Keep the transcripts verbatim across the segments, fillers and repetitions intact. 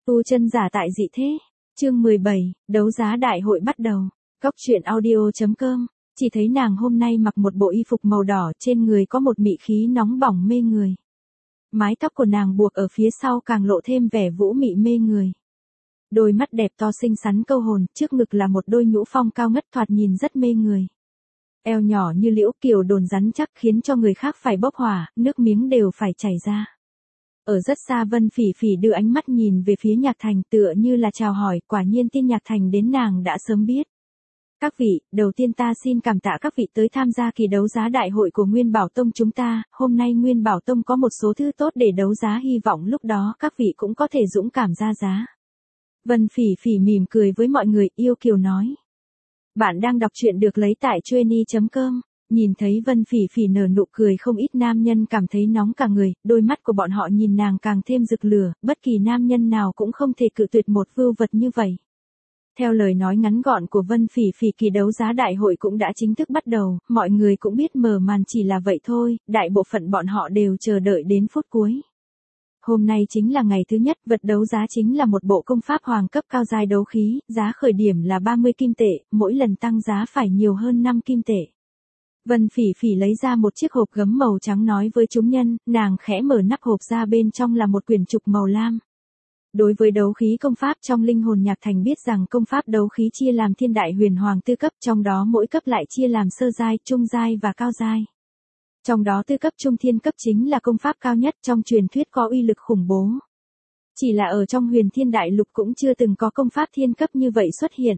Tu chân giả tại dị thế. Chương mười bảy, đấu giá đại hội bắt đầu. Góc truyện audio.com. Chỉ thấy nàng hôm nay mặc một bộ y phục màu đỏ, trên người có một mị khí nóng bỏng mê người. Mái tóc của nàng buộc ở phía sau càng lộ thêm vẻ vũ mị mê người. Đôi mắt đẹp to xinh xắn câu hồn, trước ngực là một đôi nhũ phong cao ngất thoạt nhìn rất mê người. Eo nhỏ như liễu kiều đồn rắn chắc khiến cho người khác phải bốc hỏa, nước miếng đều phải chảy ra. Ở rất xa Vân Phỉ Phỉ đưa ánh mắt nhìn về phía Nhạc Thành tựa như là chào hỏi, quả nhiên tin Nhạc Thành đến nàng đã sớm biết. Các vị, đầu tiên ta xin cảm tạ các vị tới tham gia kỳ đấu giá đại hội của Nguyên Bảo Tông chúng ta, hôm nay Nguyên Bảo Tông có một số thứ tốt để đấu giá, hy vọng lúc đó các vị cũng có thể dũng cảm ra giá. Vân Phỉ Phỉ mỉm cười với mọi người, yêu kiều nói. Bạn đang đọc truyện được lấy tại chueny chấm com. Nhìn thấy Vân Phỉ Phỉ nở nụ cười, không ít nam nhân cảm thấy nóng cả người, đôi mắt của bọn họ nhìn nàng càng thêm rực lửa, bất kỳ nam nhân nào cũng không thể cự tuyệt một vưu vật như vậy. Theo lời nói ngắn gọn của Vân Phỉ Phỉ, kỳ đấu giá đại hội cũng đã chính thức bắt đầu, mọi người cũng biết mở màn chỉ là vậy thôi, đại bộ phận bọn họ đều chờ đợi đến phút cuối. Hôm nay chính là ngày thứ nhất, vật đấu giá chính là một bộ công pháp hoàng cấp cao giai đấu khí, giá khởi điểm là ba mươi kim tệ, mỗi lần tăng giá phải nhiều hơn năm kim tệ. Vân Phỉ Phỉ lấy ra một chiếc hộp gấm màu trắng nói với chúng nhân, nàng khẽ mở nắp hộp ra, bên trong là một quyển trục màu lam. Đối với đấu khí công pháp, trong linh hồn Nhạc Thành biết rằng công pháp đấu khí chia làm thiên đại huyền hoàng tư cấp, trong đó mỗi cấp lại chia làm sơ giai, trung giai và cao giai. Trong đó tư cấp trung thiên cấp chính là công pháp cao nhất, trong truyền thuyết có uy lực khủng bố. Chỉ là ở trong huyền thiên đại lục cũng chưa từng có công pháp thiên cấp như vậy xuất hiện.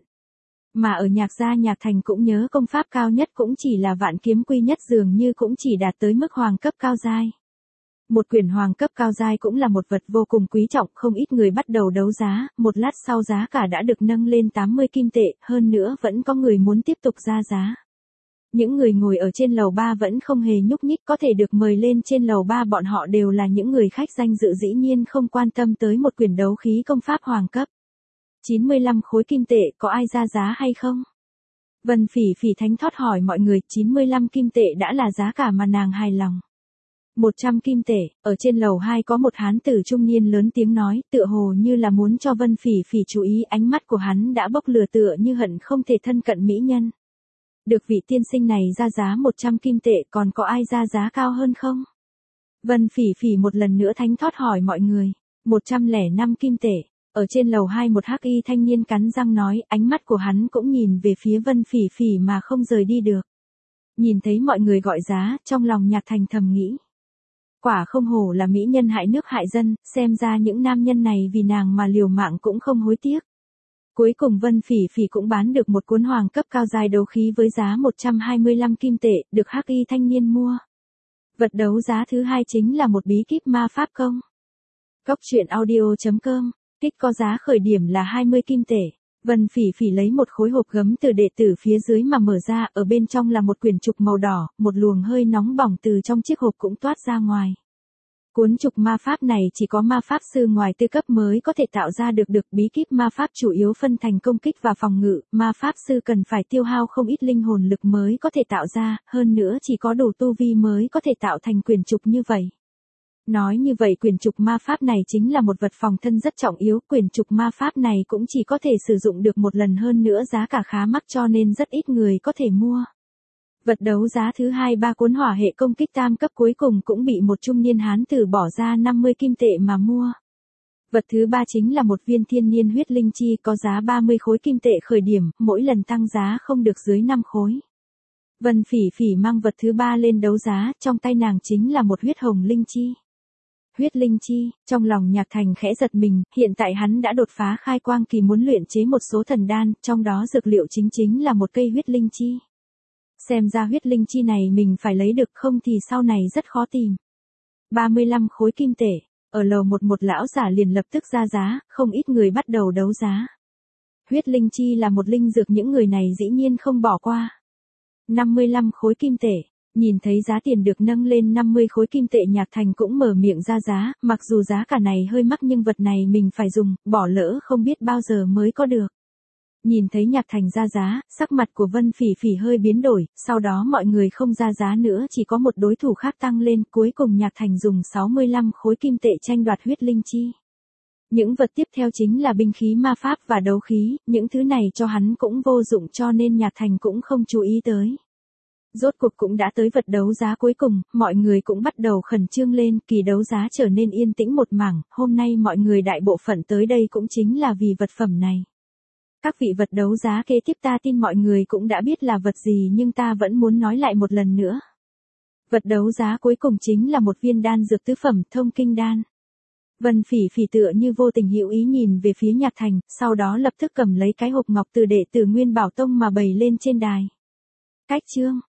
Mà ở Nhạc gia Nhạc Thành cũng nhớ công pháp cao nhất cũng chỉ là vạn kiếm quy nhất, dường như cũng chỉ đạt tới mức hoàng cấp cao giai. Một quyển hoàng cấp cao giai cũng là một vật vô cùng quý trọng, không ít người bắt đầu đấu giá, một lát sau giá cả đã được nâng lên tám mươi kim tệ, hơn nữa vẫn có người muốn tiếp tục ra giá. Những người ngồi ở trên lầu ba vẫn không hề nhúc nhích, có thể được mời lên trên lầu ba, bọn họ đều là những người khách danh dự, dĩ nhiên không quan tâm tới một quyển đấu khí công pháp hoàng cấp. chín mươi lăm khối kim tệ, có ai ra giá hay không? Vân Phỉ Phỉ thánh thót hỏi mọi người, chín mươi lăm kim tệ đã là giá cả mà nàng hài lòng. một trăm kim tệ, ở trên lầu hai có một hán tử trung niên lớn tiếng nói, tựa hồ như là muốn cho Vân Phỉ Phỉ chú ý, ánh mắt của hắn đã bốc lửa tựa như hận không thể thân cận mỹ nhân. Được vị tiên sinh này ra giá một trăm kim tệ, còn có ai ra giá cao hơn không? Vân Phỉ Phỉ một lần nữa thánh thót hỏi mọi người, một trăm lẻ năm kim tệ. Ở trên lầu hai một hắc y thanh niên cắn răng nói, ánh mắt của hắn cũng nhìn về phía Vân Phỉ Phỉ mà không rời đi được. Nhìn thấy mọi người gọi giá, trong lòng Nhạc Thành thầm nghĩ. Quả không hổ là mỹ nhân hại nước hại dân, xem ra những nam nhân này vì nàng mà liều mạng cũng không hối tiếc. Cuối cùng Vân Phỉ Phỉ cũng bán được một cuốn hoàng cấp cao giai đấu khí với giá một trăm hai mươi lăm kim tệ, được hắc y thanh niên mua. Vật đấu giá thứ hai chính là một bí kíp ma pháp công. Góc truyện audio.com. Kích có giá khởi điểm là hai mươi kim tệ. Vân Phỉ Phỉ lấy một khối hộp gấm từ đệ tử phía dưới mà mở ra, ở bên trong là một quyển trục màu đỏ, một luồng hơi nóng bỏng từ trong chiếc hộp cũng toát ra ngoài. Cuốn trục ma pháp này chỉ có ma pháp sư ngoài tư cấp mới có thể tạo ra được. Được bí kíp ma pháp chủ yếu phân thành công kích và phòng ngự, ma pháp sư cần phải tiêu hao không ít linh hồn lực mới có thể tạo ra, hơn nữa chỉ có đủ tu vi mới có thể tạo thành quyển trục như vậy. Nói như vậy quyển trục ma pháp này chính là một vật phòng thân rất trọng yếu, quyển trục ma pháp này cũng chỉ có thể sử dụng được một lần, hơn nữa giá cả khá mắc cho nên rất ít người có thể mua. Vật đấu giá thứ hai, ba cuốn hỏa hệ công kích tam cấp cuối cùng cũng bị một trung niên hán tử bỏ ra năm mươi kim tệ mà mua. Vật thứ ba chính là một viên thiên niên huyết linh chi, có giá ba mươi khối kim tệ khởi điểm, mỗi lần tăng giá không được dưới năm khối. Vân Phỉ Phỉ mang vật thứ ba lên đấu giá, trong tay nàng chính là một huyết hồng linh chi. Huyết linh chi, trong lòng Nhạc Thành khẽ giật mình, hiện tại hắn đã đột phá khai quang kỳ, muốn luyện chế một số thần đan, trong đó dược liệu chính chính là một cây huyết linh chi. Xem ra huyết linh chi này mình phải lấy được, không thì sau này rất khó tìm. ba mươi lăm khối kim tệ, ở lầu một một lão giả liền lập tức ra giá, không ít người bắt đầu đấu giá. Huyết linh chi là một linh dược, những người này dĩ nhiên không bỏ qua. năm mươi lăm khối kim tệ. Nhìn thấy giá tiền được nâng lên năm mươi khối kim tệ, Nhạc Thành cũng mở miệng ra giá, mặc dù giá cả này hơi mắc nhưng vật này mình phải dùng, bỏ lỡ không biết bao giờ mới có được. Nhìn thấy Nhạc Thành ra giá, sắc mặt của Vân Phỉ Phỉ hơi biến đổi, sau đó mọi người không ra giá nữa, chỉ có một đối thủ khác tăng lên, cuối cùng Nhạc Thành dùng sáu mươi lăm khối kim tệ tranh đoạt huyết linh chi. Những vật tiếp theo chính là binh khí ma pháp và đấu khí, những thứ này cho hắn cũng vô dụng cho nên Nhạc Thành cũng không chú ý tới. Rốt cuộc cũng đã tới vật đấu giá cuối cùng, mọi người cũng bắt đầu khẩn trương lên, kỳ đấu giá trở nên yên tĩnh một mảng, hôm nay mọi người đại bộ phận tới đây cũng chính là vì vật phẩm này. Các vị vật đấu giá kế tiếp ta tin mọi người cũng đã biết là vật gì nhưng ta vẫn muốn nói lại một lần nữa. Vật đấu giá cuối cùng chính là một viên đan dược tứ phẩm thông kinh đan. Vân Phỉ Phỉ tựa như vô tình hữu ý nhìn về phía Nhạc Thành, sau đó lập tức cầm lấy cái hộp ngọc từ đệ tử Nguyên Bảo Tông mà bày lên trên đài. Cách chương